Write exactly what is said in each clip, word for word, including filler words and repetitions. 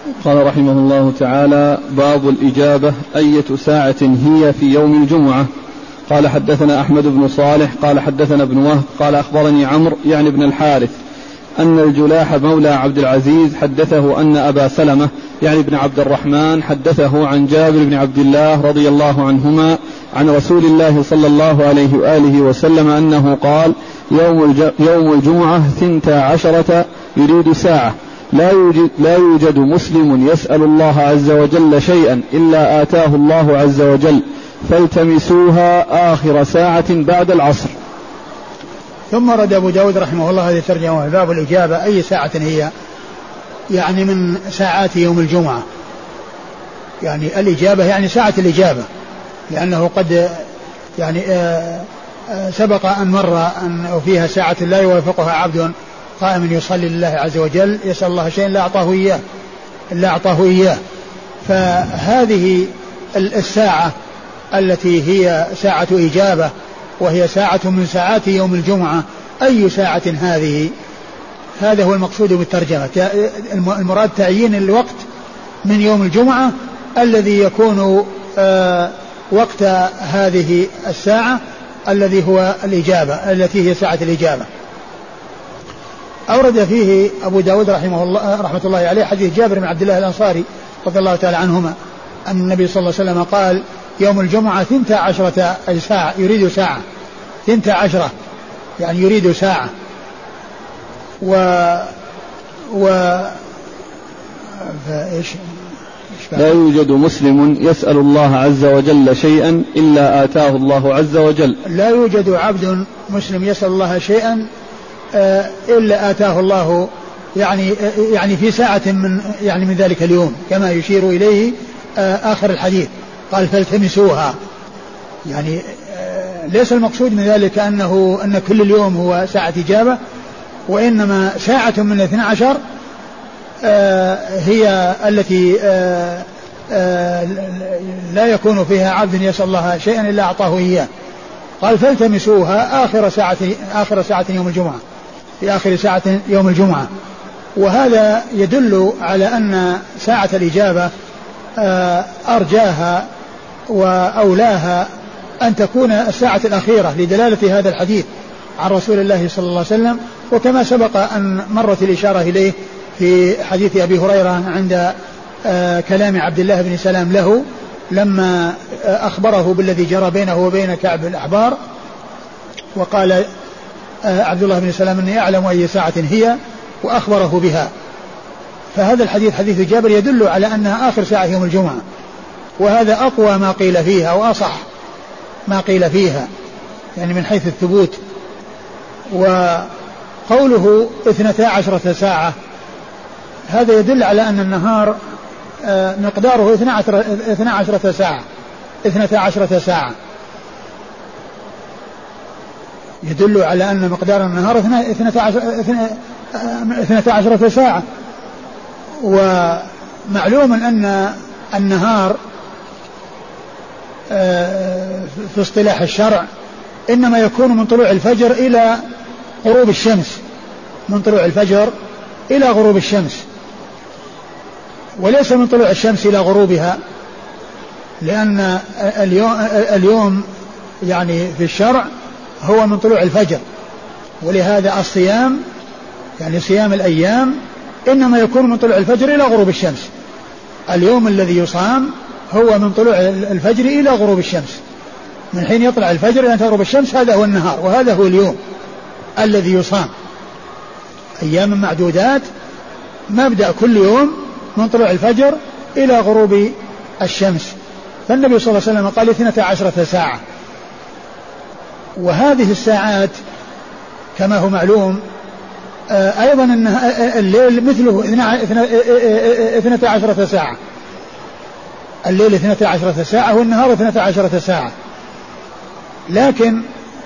قال رحمه الله تعالى: باب الإجابة، أية ساعة هي في يوم الجمعة؟ قال حدثنا أحمد بن صالح قال حدثنا ابن وهب قال أخبرني عمرو يعني بن الحارث أن الجلاح مولى عبد العزيز حدثه أن أبا سلمة يعني بن عبد الرحمن حدثه عن جابر بن عبد الله رضي الله عنهما عن رسول الله صلى الله عليه وآله وسلم أنه قال: يوم, يوم الجمعة ثنتا عشرة يريد ساعة، لا يوجد, لا يوجد مسلم يسأل الله عز وجل شيئا إلا آتاه الله عز وجل، فالتمسوها آخر ساعة بعد العصر. ثم رد أبو داود رحمه الله هذه الترجمة: باب الإجابة، أي ساعة هي؟ يعني من ساعات يوم الجمعة، يعني الإجابة يعني ساعة الإجابة، لأنه قد يعني سبق أن مر أن فيها ساعة لا يوافقها عبد قائم يصلي لله عز وجل يسأل الله شيئا لا أعطاه إياه لا أعطاه إياه فهذه الساعة التي هي ساعة إجابة وهي ساعة من ساعات يوم الجمعة، أي ساعة هذه؟ هذا هو المقصود بالترجمة. المراد تعيين الوقت من يوم الجمعة الذي يكون آه وقت هذه الساعة الذي هو الإجابة التي هي ساعة الإجابة. أورد فيه أبو داود رحمه الله رحمة الله عليه حديث جابر بن عبد الله الأنصاري رضي الله تعالى عنهما أن النبي صلى الله عليه وسلم قال: يوم الجمعة ثنتا عشرة ساعة يريد ساعة، ثنتا عشرة يعني يريد ساعة. و و فإيش لا يوجد مسلم يسأل الله عز وجل شيئا إلا آتاه الله عز وجل. لا يوجد عبد مسلم يسأل الله شيئا إلا آتاه الله، يعني يعني في ساعة من يعني من ذلك اليوم، كما يشير إليه آخر الحديث. قال: فالتمسوها، يعني ليس المقصود من ذلك أنه أن كل اليوم هو ساعة إجابة، وإنما ساعة من الاثنى عشر هي التي لا يكون فيها عبد يسأل الله شيئا إلا أعطاه إياه. قال: فالتمسوها آخر ساعة آخر ساعة يوم الجمعة، في آخر ساعة يوم الجمعة. وهذا يدل على أن ساعة الإجابة أرجاها وأولاها أن تكون الساعة الأخيرة لدلالة هذا الحديث عن رسول الله صلى الله عليه وسلم، وكما سبق أن مرت الإشارة إليه في حديث أبي هريرة عند كلام عبد الله بن سلام له لما أخبره بالذي جرى بينه وبين كعب الأحبار، وقال عبد الله بن سلام أني أعلم أي ساعة هي، وأخبره بها. فهذا الحديث حديث جابر يدل على أنها آخر ساعة يوم الجمعة، وهذا أقوى ما قيل فيها وأصح ما قيل فيها، يعني من حيث الثبوت. وقوله اثنتا عشرة ساعة هذا يدل على أن النهار مقداره اثنتا عشرة ساعة اثنتا عشرة ساعة يدل على أن مقدار النهار اثنتا عشرة ساعة. ومعلوم أن النهار في اصطلاح الشرع إنما يكون من طلوع الفجر إلى غروب الشمس، من طلوع الفجر إلى غروب الشمس، وليس من طلوع الشمس إلى غروبها، لأن اليوم, اليوم يعني في الشرع هو من طلوع الفجر، ولهذا الصيام يعني صيام الأيام إنما يكون من طلوع الفجر إلى غروب الشمس. اليوم الذي يصام هو من طلوع الفجر إلى غروب الشمس، من حين يطلع الفجر إلى تغرب الشمس، هذا هو النهار، وهذا هو اليوم الذي يصام. أيام معدودات، مبدأ كل يوم من طلوع الفجر إلى غروب الشمس. فالنبي صلى الله عليه وسلم قال اثنتا عشرة ساعة، وهذه الساعات كما هو معلوم أيضا أن الليل مثله اثنتا عشرة ساعة، الليل اثنتا عشرة ساعة والنهار اثنتا عشرة ساعة، لكن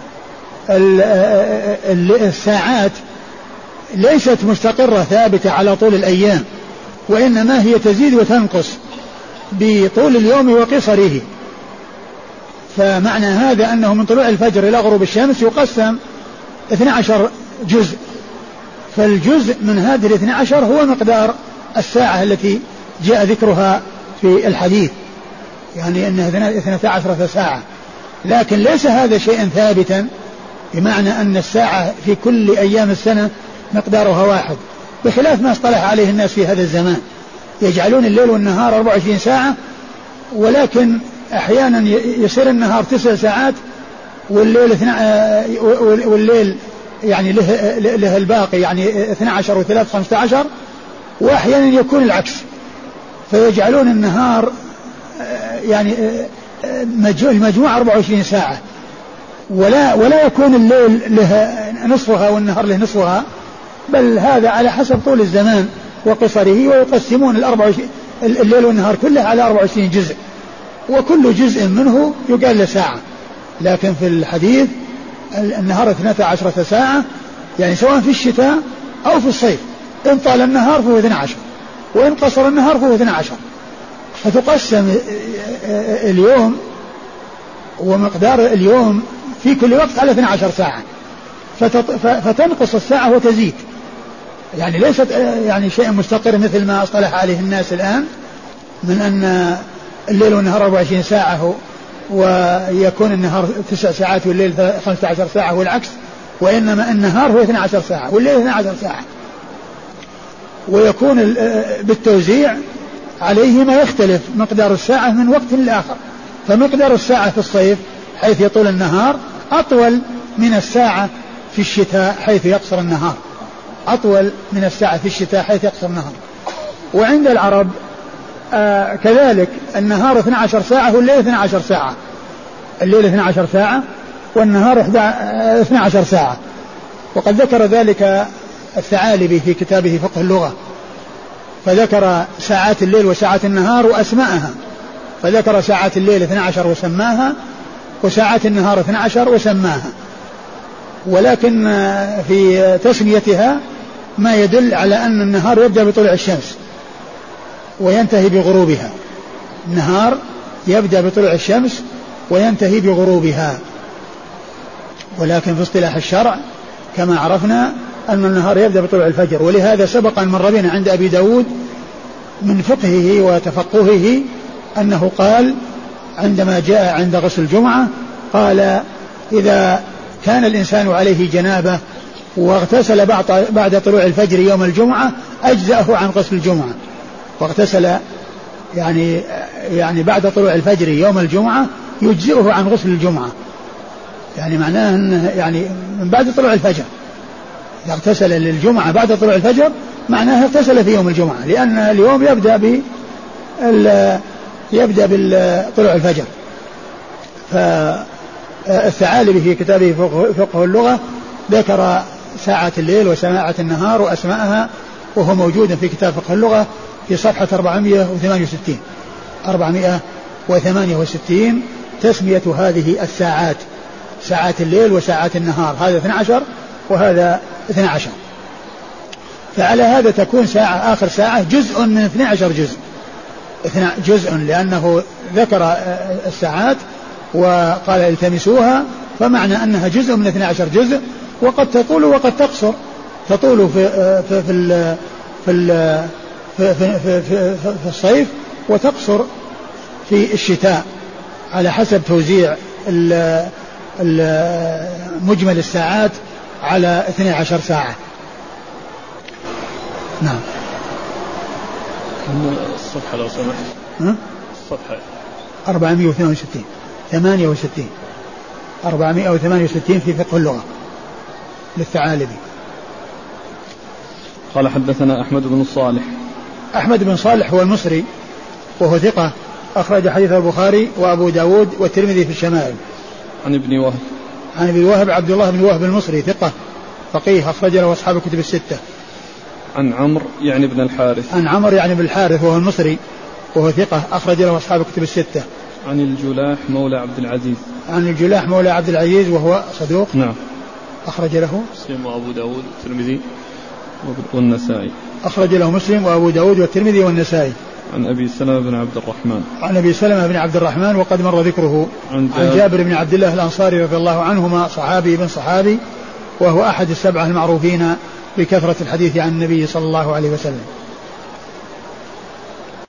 الساعات ليست مستقرة ثابتة على طول الأيام، وإنما هي تزيد وتنقص بطول اليوم وقصره. فمعنى هذا أنه من طلوع الفجر إلى غروب الشمس يقسم اثني عشر جزء، فالجزء من هذه الاثني عشر هو مقدار الساعة التي جاء ذكرها في الحديث يعني أنها اثنتا عشرة ساعة، لكن ليس هذا شيئا ثابتا بمعنى أن الساعة في كل أيام السنة مقدارها واحد، بخلاف ما اصطلح عليه الناس في هذا الزمان، يجعلون الليل والنهار أربع وعشرين ساعة، ولكن أحيانا يصير النهار تسع ساعات والليل والليل يعني له, له الباقي يعني اثنا عشر وثلاث خمسة عشر، وأحيانا يكون العكس، فيجعلون النهار يعني المجموع أربع وعشرين ساعة، ولا ولا يكون الليل له نصفها والنهار له نصفها، بل هذا على حسب طول الزمان وقصره، ويقسمون الأربع الليل والنهار كله على أربع وعشرين جزء، وكل جزء منه يقال له ساعة. لكن في الحديث النهار اثنتا عشرة ساعة، يعني سواء في الشتاء أو في الصيف، إن طال النهار فهو اثنا عشر وإن قصر النهار فهو اثنا عشر، فتقسم اليوم ومقدار اليوم في كل وقت على اثنا عشر ساعة، فتنقص الساعة وتزيد، يعني ليست يعني شيء مستقر مثل ما اصطلح عليه الناس الآن من أن الليل والنهار أربع وعشرين ساعة ويكون النهار تسع ساعات والليل خمسة عشر ساعة والعكس، وإنما النهار هو اثنا عشر ساعة والليل اثنا عشر ساعة، ويكون بالتوزيع عليه ما يختلف مقدار الساعة من وقت لآخر، فمقدار الساعة في الصيف حيث يطول النهار أطول من الساعة في الشتاء حيث يقصر النهار، أطول من الساعة في الشتاء حيث يقصر النهار. وعند العرب آه كذلك النهار اثنا عشر ساعة والليل اثنا عشر ساعة، الليل اثنا عشر ساعة والنهار اثنا عشر ساعة، وقد ذكر ذلك الثعالبي في كتابه فقه اللغة، فذكر ساعات الليل وساعات النهار وأسماءها، فذكر ساعات الليل اثنا عشر وسماها، وساعات النهار اثنا عشر وسماها، ولكن في تسميتها ما يدل على أن النهار يبدأ بطلوع الشمس وينتهي بغروبها، النهار يبدأ بطلوع الشمس وينتهي بغروبها، ولكن في اصطلاح الشرع كما عرفنا أن النهار يبدأ بطلوع الفجر. ولهذا سبق أن مر بنا عند أبي داود من فقهه وتفقهه أنه قال عندما جاء عند غسل الجمعة قال إذا كان الإنسان عليه جنابة واغتسل بعد طلوع الفجر يوم الجمعة أجزأه عن غسل الجمعة، واغتسل يعني يعني بعد طلوع الفجر يوم الجمعة يجزئه عن غسل الجمعة، يعني معناه أنه يعني من بعد طلوع الفجر، إذا اغتسل للجمعة بعد طلوع الفجر معناه اغتسل في يوم الجمعة، لأن اليوم يبدأ ب يبدأ بطلوع الفجر. فالثعالبي في كتابه فقه اللغة ذكر ساعة الليل وساعة النهار وأسماءها، وهو موجود في كتاب فقه اللغة في صفحة أربعمائة وثمانية وستين أربعمائة وثمانية وستين تسمية هذه الساعات ساعات الليل وساعات النهار، هذا اثنا عشر وهذا اثنا عشر، فعلى هذا تكون ساعة آخر ساعة جزء من اثنا عشر جزء جزء لأنه ذكر الساعات وقال التمسوها، فمعنى أنها جزء من اثنا عشر جزء، وقد تطول وقد تقصر، تطول في في في في في, في, في, في, في الصيف وتقصر في الشتاء على حسب توزيع مجمل الساعات على اثنتي عشرة ساعة. نعم. الصفحة لو سمحت. الصفحة أربعمائة وثمانية وستين ثمانية وستين أربعمائة وثمانية وستين في فقه اللغة للثعالبي. قال حدثنا أحمد بن الصالح. أحمد بن صالح هو المصري وهو ثقة، أخرج حديث البخاري وأبو داود والترمذي في الشمائل. عن ابن وهب. عن ابن وهب عبد الله بن وهب المصري ثقة فقيه، أخرج له أصحاب الكتب الستة. عن عمرو يعني ابن الحارث. عن عمرو يعني ابن الحارث وهو المصري وهو ثقة، أخرج له أصحاب الكتب الستة. عن الجلاح مولى عبد العزيز. عن الجلاح مولى عبد العزيز وهو صدوق. نعم. أخرج له مسلم وأبو داود والترمذي والنسائي. أخرج له مسلم وأبو داود والترمذي والنسائي. عن أبي سلمة بن عبد الرحمن. عن أبي سلمة بن عبد الرحمن وقد مر ذكره. عن, عن جابر بن عبد الله الأنصاري رضي الله عنهما، صحابي بن صحابي، وهو أحد السبعة المعروفين بكثرة الحديث عن النبي صلى الله عليه وسلم.